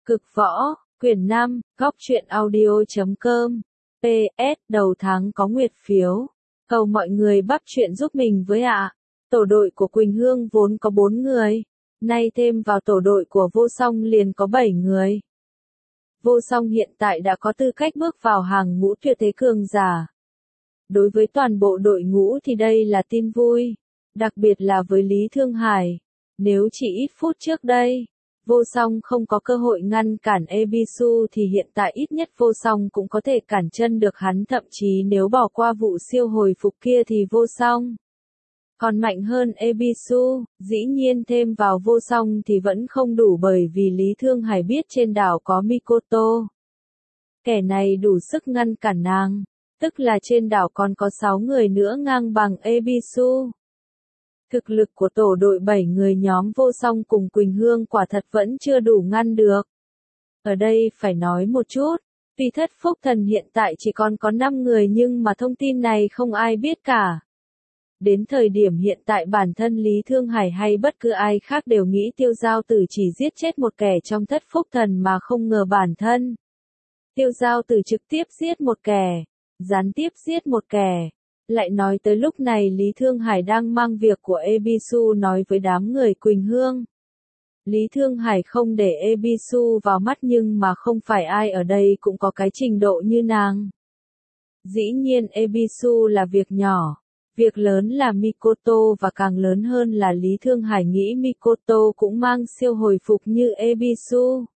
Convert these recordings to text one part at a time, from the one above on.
Cực võ, quyển 5, góc truyện audio.com. PS, đầu tháng có nguyệt phiếu. Cầu mọi người bắp chuyện giúp mình với ạ. Tổ đội của Quỳnh Hương vốn có 4 người. Nay thêm vào tổ đội của Vô Song liền có 7 người. Vô Song hiện tại đã có tư cách bước vào hàng ngũ tuyệt thế cường giả. Đối với toàn bộ đội ngũ thì đây là tin vui. Đặc biệt là với Lý Thương Hải. Nếu chỉ ít phút trước đây, Vô Song không có cơ hội ngăn cản Ebisu thì hiện tại ít nhất Vô Song cũng có thể cản chân được hắn, thậm chí nếu bỏ qua vụ siêu hồi phục kia thì Vô Song còn mạnh hơn Ebisu. Dĩ nhiên thêm vào Vô Song thì vẫn không đủ, bởi vì Lý Thương Hải biết trên đảo có Mikoto. Kẻ này đủ sức ngăn cản nàng, tức là trên đảo còn có 6 người nữa ngang bằng Ebisu. Thực lực của tổ đội 7 người nhóm Vô Song cùng Quỳnh Hương quả thật vẫn chưa đủ ngăn được. Ở đây phải nói một chút, tuy thất phúc thần hiện tại chỉ còn có 5 người nhưng mà thông tin này không ai biết cả. Đến thời điểm hiện tại bản thân Lý Thương Hải hay bất cứ ai khác đều nghĩ Tiêu Giao Tử chỉ giết chết một kẻ trong thất phúc thần, mà không ngờ bản thân Tiêu Giao Tử trực tiếp giết một kẻ, gián tiếp giết một kẻ. Lại nói tới lúc này Lý Thương Hải đang mang việc của Ebisu nói với đám người Quỳnh Hương. Lý Thương Hải không để Ebisu vào mắt, nhưng mà không phải ai ở đây cũng có cái trình độ như nàng. Dĩ nhiên Ebisu là việc nhỏ, việc lớn là Mikoto, và càng lớn hơn là Lý Thương Hải nghĩ Mikoto cũng mang siêu hồi phục như Ebisu.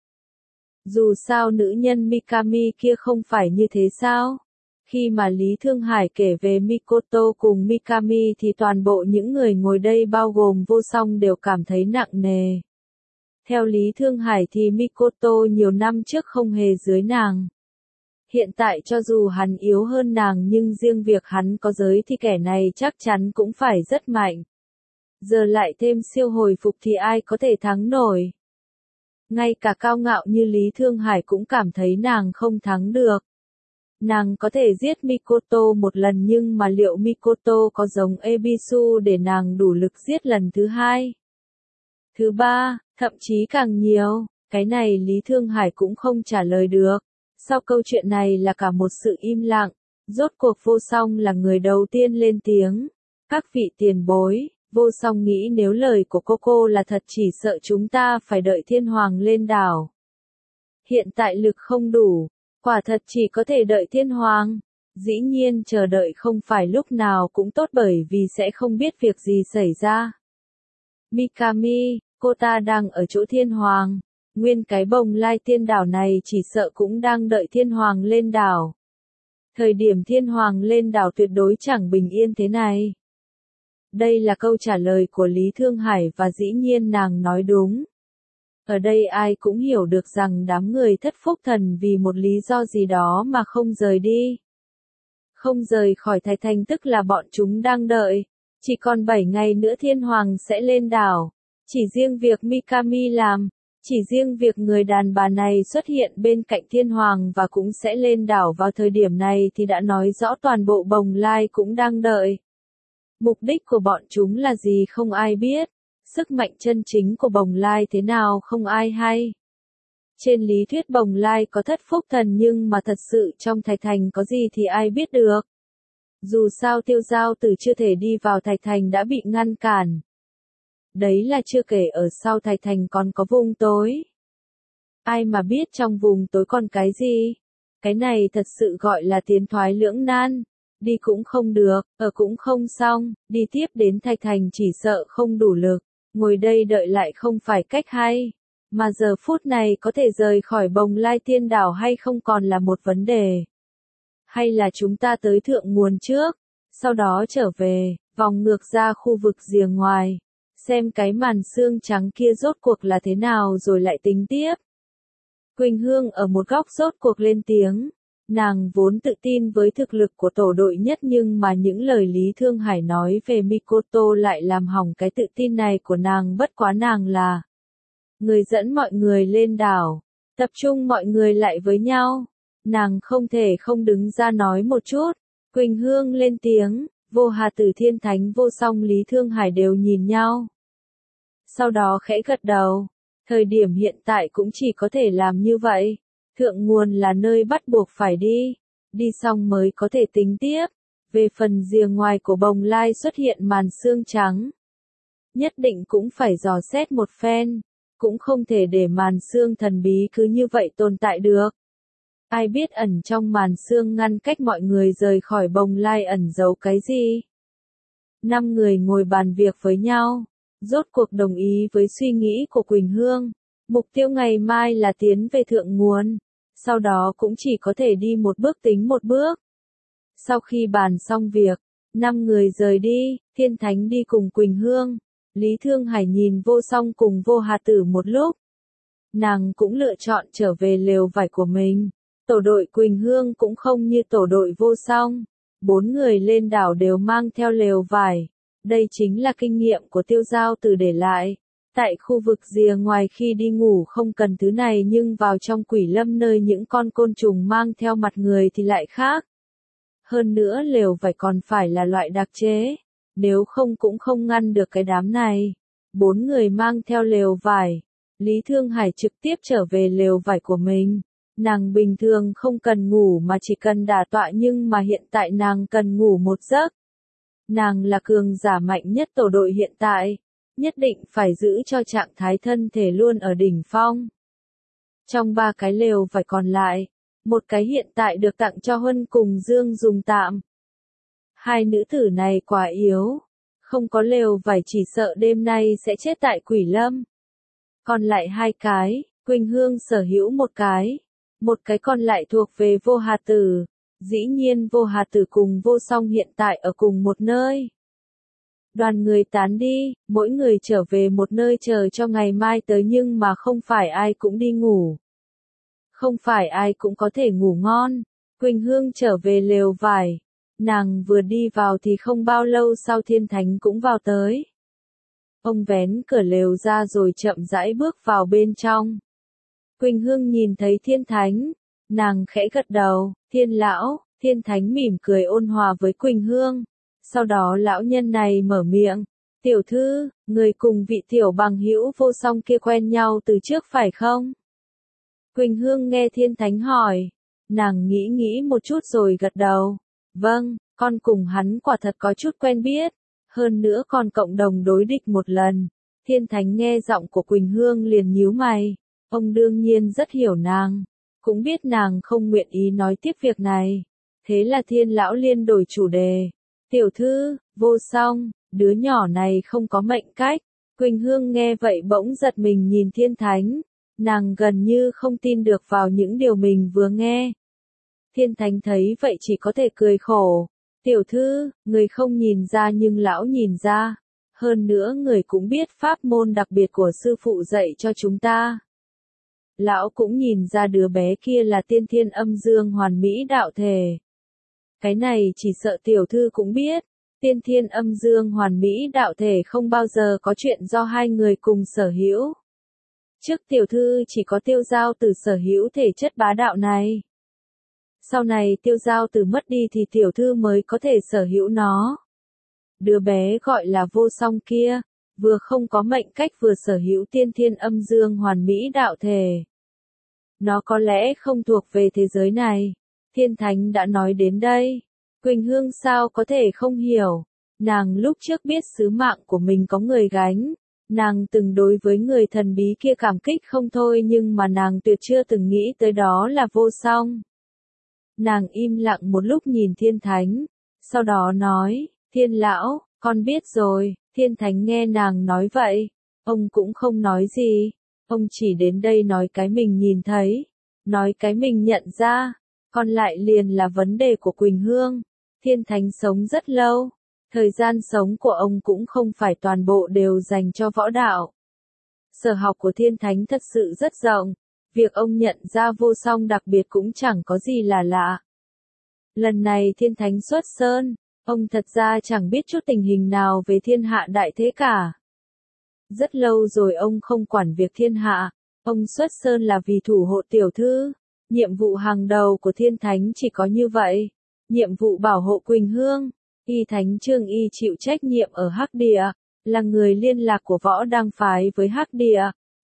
Dù sao nữ nhân Mikami kia không phải như thế sao? Khi mà Lý Thương Hải kể về Mikoto cùng Mikami thì toàn bộ những người ngồi đây bao gồm Vô Song đều cảm thấy nặng nề. Theo Lý Thương Hải thì Mikoto nhiều năm trước không hề dưới nàng. Hiện tại cho dù hắn yếu hơn nàng nhưng riêng việc hắn có giới thì kẻ này chắc chắn cũng phải rất mạnh. Giờ lại thêm siêu hồi phục thì ai có thể thắng nổi. Ngay cả cao ngạo như Lý Thương Hải cũng cảm thấy nàng không thắng được. Nàng có thể giết Mikoto một lần, nhưng mà liệu Mikoto có giống Ebisu để nàng đủ lực giết lần thứ hai, thứ ba, thậm chí càng nhiều? Cái này Lý Thương Hải cũng không trả lời được. Sau câu chuyện này là cả một sự im lặng. Rốt cuộc Vô Song là người đầu tiên lên tiếng. Các vị tiền bối, Vô Song nghĩ nếu lời của cô là thật chỉ sợ chúng ta phải đợi Thiên Hoàng lên đảo. Hiện tại lực không đủ. Quả thật chỉ có thể đợi Thiên Hoàng. Dĩ nhiên chờ đợi không phải lúc nào cũng tốt, bởi vì sẽ không biết việc gì xảy ra. Mikami, cô ta đang ở chỗ Thiên Hoàng. Nguyên cái Bồng Lai Tiên đảo này chỉ sợ cũng đang đợi Thiên Hoàng lên đảo. Thời điểm Thiên Hoàng lên đảo tuyệt đối chẳng bình yên thế này. Đây là câu trả lời của Lý Thương Hải, và dĩ nhiên nàng nói đúng. Ở đây ai cũng hiểu được rằng đám người thất phúc thần vì một lý do gì đó mà không rời đi. Không rời khỏi Thạch Thành, tức là bọn chúng đang đợi. Chỉ còn 7 ngày nữa Thiên Hoàng sẽ lên đảo. Chỉ riêng việc Mikami làm, chỉ riêng việc người đàn bà này xuất hiện bên cạnh Thiên Hoàng và cũng sẽ lên đảo vào thời điểm này thì đã nói rõ toàn bộ Bồng Lai cũng đang đợi. Mục đích của bọn chúng là gì không ai biết. Sức mạnh chân chính của Bồng Lai thế nào không ai hay. Trên lý thuyết Bồng Lai có thất phúc thần, nhưng mà thật sự trong Thạch Thành có gì thì ai biết được. Dù sao Tiêu Giao Tử chưa thể đi vào Thạch Thành đã bị ngăn cản. Đấy là chưa kể ở sau Thạch Thành còn có vùng tối. Ai mà biết trong vùng tối còn cái gì? Cái này thật sự gọi là tiến thoái lưỡng nan. Đi cũng không được, ở cũng không xong, đi tiếp đến Thạch Thành chỉ sợ không đủ lực. Ngồi đây đợi lại không phải cách hay. Mà giờ phút này có thể rời khỏi Bồng Lai Tiên đảo hay không còn là một vấn đề. Hay là chúng ta tới thượng nguồn trước, sau đó trở về, vòng ngược ra khu vực rìa ngoài. Xem cái màn xương trắng kia rốt cuộc là thế nào rồi lại tính tiếp. Quỳnh Hương ở một góc rốt cuộc lên tiếng. Nàng vốn tự tin với thực lực của tổ đội nhất, nhưng mà những lời Lý Thương Hải nói về Mikoto lại làm hỏng cái tự tin này của nàng. Bất quá nàng là người dẫn mọi người lên đảo, tập trung mọi người lại với nhau. Nàng không thể không đứng ra nói một chút. Quỳnh Hương lên tiếng, Vô Hà Tử, Thiên Thánh, Vô Song, Lý Thương Hải đều nhìn nhau. Sau đó khẽ gật đầu. Thời điểm hiện tại cũng chỉ có thể làm như vậy. Thượng nguồn là nơi bắt buộc phải đi. Đi xong mới có thể tính tiếp. Về phần rìa ngoài của bồng lai xuất hiện màn sương trắng. Nhất định cũng phải dò xét một phen. Cũng không thể để màn sương thần bí cứ như vậy tồn tại được. Ai biết ẩn trong màn sương ngăn cách mọi người rời khỏi bồng lai ẩn giấu cái gì? 5 người ngồi bàn việc với nhau. Rốt cuộc đồng ý với suy nghĩ của Quỳnh Hương. Mục tiêu ngày mai là tiến về thượng nguồn. Sau đó cũng chỉ có thể đi một bước tính một bước. Sau khi bàn xong việc, 5 người rời đi, Thiên Thánh đi cùng Quỳnh Hương. Lý Thương Hải nhìn Vô Song cùng Vô Hà Tử một lúc. Nàng cũng lựa chọn trở về lều vải của mình. Tổ đội Quỳnh Hương cũng không như tổ đội Vô Song. 4 người lên đảo đều mang theo lều vải. Đây chính là kinh nghiệm của Tiêu Giao Tử để lại. Tại khu vực rìa ngoài khi đi ngủ không cần thứ này nhưng vào trong quỷ lâm nơi những con côn trùng mang theo mặt người thì lại khác. Hơn nữa lều vải còn phải là loại đặc chế. Nếu không cũng không ngăn được cái đám này. 4 người mang theo lều vải. Lý Thương Hải trực tiếp trở về lều vải của mình. Nàng bình thường không cần ngủ mà chỉ cần đả tọa nhưng mà hiện tại nàng cần ngủ một giấc. Nàng là cường giả mạnh nhất tổ đội hiện tại. Nhất định phải giữ cho trạng thái thân thể luôn ở đỉnh phong. Trong 3 cái lều vải còn lại, một cái hiện tại được tặng cho Huân cùng Dương dùng tạm. 2 nữ tử này quá yếu. Không có lều vải chỉ sợ đêm nay sẽ chết tại quỷ lâm. Còn lại 2 cái, Quỳnh Hương sở hữu một cái. Một cái còn lại thuộc về Vô Hà Tử. Dĩ nhiên Vô Hà Tử cùng Vô Song hiện tại ở cùng một nơi. Đoàn người tán đi, mỗi người trở về một nơi chờ cho ngày mai tới nhưng mà không phải ai cũng đi ngủ. Không phải ai cũng có thể ngủ ngon. Quỳnh Hương trở về lều vải. Nàng vừa đi vào thì không bao lâu sau Thiên Thánh cũng vào tới. Ông vén cửa lều ra rồi chậm rãi bước vào bên trong. Quỳnh Hương nhìn thấy Thiên Thánh. Nàng khẽ gật đầu, Thiên lão, Thiên Thánh mỉm cười ôn hòa với Quỳnh Hương. Sau đó lão nhân này mở miệng. Tiểu thư, người cùng vị tiểu bằng hữu Vô Song kia quen nhau từ trước phải không? Quỳnh Hương nghe Thiên Thánh hỏi. Nàng nghĩ một chút rồi gật đầu. Vâng, con cùng hắn quả thật có chút quen biết. Hơn nữa còn cộng đồng đối địch một lần. Thiên Thánh nghe giọng của Quỳnh Hương liền nhíu mày. Ông đương nhiên rất hiểu nàng. Cũng biết nàng không nguyện ý nói tiếp việc này. Thế là Thiên lão liên đổi chủ đề. Tiểu thư, Vô Song, đứa nhỏ này không có mệnh cách. Quỳnh Hương nghe vậy bỗng giật mình nhìn Thiên Thánh. Nàng gần như không tin được vào những điều mình vừa nghe. Thiên Thánh thấy vậy chỉ có thể cười khổ. Tiểu thư, người không nhìn ra nhưng lão nhìn ra. Hơn nữa người cũng biết pháp môn đặc biệt của sư phụ dạy cho chúng ta. Lão cũng nhìn ra đứa bé kia là tiên thiên âm dương hoàn mỹ đạo thể. Cái này chỉ sợ tiểu thư cũng biết. Tiên thiên âm dương hoàn mỹ đạo thể không bao giờ có chuyện do 2 người cùng sở hữu. Trước tiểu thư chỉ có Tiêu Giao Tử sở hữu thể chất bá đạo này. Sau này Tiêu Giao Tử mất đi thì tiểu thư mới có thể sở hữu nó. Đứa bé gọi là Vô Song kia, vừa không có mệnh cách vừa sở hữu tiên thiên âm dương hoàn mỹ đạo thể. Nó có lẽ không thuộc về thế giới này. Thiên Thánh đã nói đến đây. Quỳnh Hương sao có thể không hiểu. Nàng lúc trước biết sứ mạng của mình có người gánh. Nàng từng đối với người thần bí kia cảm kích không thôi nhưng mà nàng tuyệt chưa từng nghĩ tới đó là Vô Song. Nàng im lặng một lúc nhìn Thiên Thánh. Sau đó nói, Thiên lão, con biết rồi. Thiên Thánh nghe nàng nói vậy. Ông cũng không nói gì. Ông chỉ đến đây nói cái mình nhìn thấy. Nói cái mình nhận ra. Còn lại liền là vấn đề của Quỳnh Hương. Thiên Thánh sống rất lâu. Thời gian sống của ông cũng không phải toàn bộ đều dành cho võ đạo. Sở học của Thiên Thánh thật sự rất rộng. Việc ông nhận ra Vô Song đặc biệt cũng chẳng có gì là lạ. Lần này Thiên Thánh xuất sơn, ông thật ra chẳng biết chút tình hình nào về thiên hạ đại thế cả. Rất lâu rồi ông không quản việc thiên hạ. Ông xuất sơn là vì thủ hộ tiểu thư. Nhiệm vụ hàng đầu của Thiên Thánh chỉ có như vậy. Nhiệm vụ bảo hộ Quỳnh Hương. Y Thánh Trương Y chịu trách nhiệm ở Hắc Địa, là người liên lạc của Võ Đăng phái với Hắc Địa.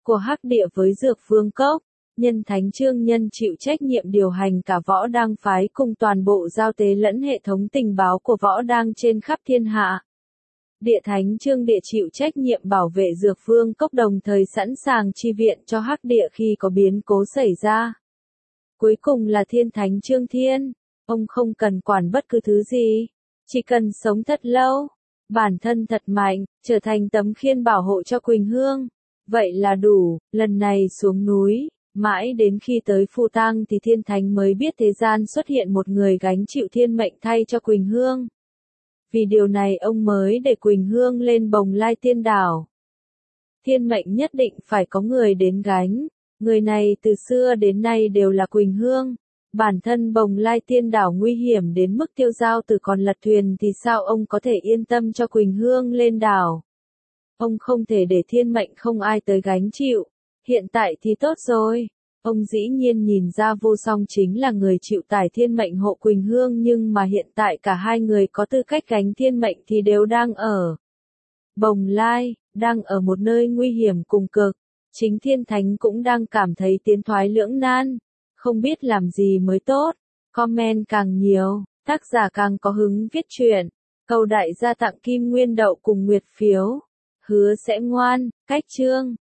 của Hắc Địa với Dược Vương Cốc. Nhân Thánh Chương Nhân chịu trách nhiệm điều hành cả Võ Đăng phái cùng toàn bộ giao tế lẫn hệ thống tình báo của Võ Đăng trên khắp thiên hạ. Địa Thánh Chương Địa chịu trách nhiệm bảo vệ Dược Vương Cốc đồng thời sẵn sàng chi viện cho Hắc Địa khi có biến cố xảy ra. Cuối cùng là Thiên Thánh Chương Thiên. Ông không cần quản bất cứ thứ gì. Chỉ cần sống thật lâu. Bản thân thật mạnh, trở thành tấm khiên bảo hộ cho Quỳnh Hương. Vậy là đủ, lần này xuống núi. Mãi đến khi tới Phù Tang thì Thiên Thánh mới biết thế gian xuất hiện một người gánh chịu thiên mệnh thay cho Quỳnh Hương. Vì điều này ông mới để Quỳnh Hương lên Bồng Lai Tiên Đảo. Thiên mệnh nhất định phải có người đến gánh. Người này từ xưa đến nay đều là Quỳnh Hương. Bản thân Bồng Lai Tiên Đảo nguy hiểm đến mức Tiêu Giao Tử còn lật thuyền thì sao ông có thể yên tâm cho Quỳnh Hương lên đảo. Ông không thể để thiên mệnh không ai tới gánh chịu. Hiện tại thì tốt rồi. Ông dĩ nhiên nhìn ra Vô Song chính là người chịu tải thiên mệnh hộ Quỳnh Hương nhưng mà hiện tại cả hai người có tư cách gánh thiên mệnh thì đều đang ở Bồng Lai, đang ở một nơi nguy hiểm cùng cực. Chính Thiên Thánh cũng đang cảm thấy tiến thoái lưỡng nan, không biết làm gì mới tốt. Comment càng nhiều, tác giả càng có hứng viết truyện. Cầu đại gia tặng Kim Nguyên Đậu cùng Nguyệt Phiếu. Hứa sẽ ngoan, cách chương.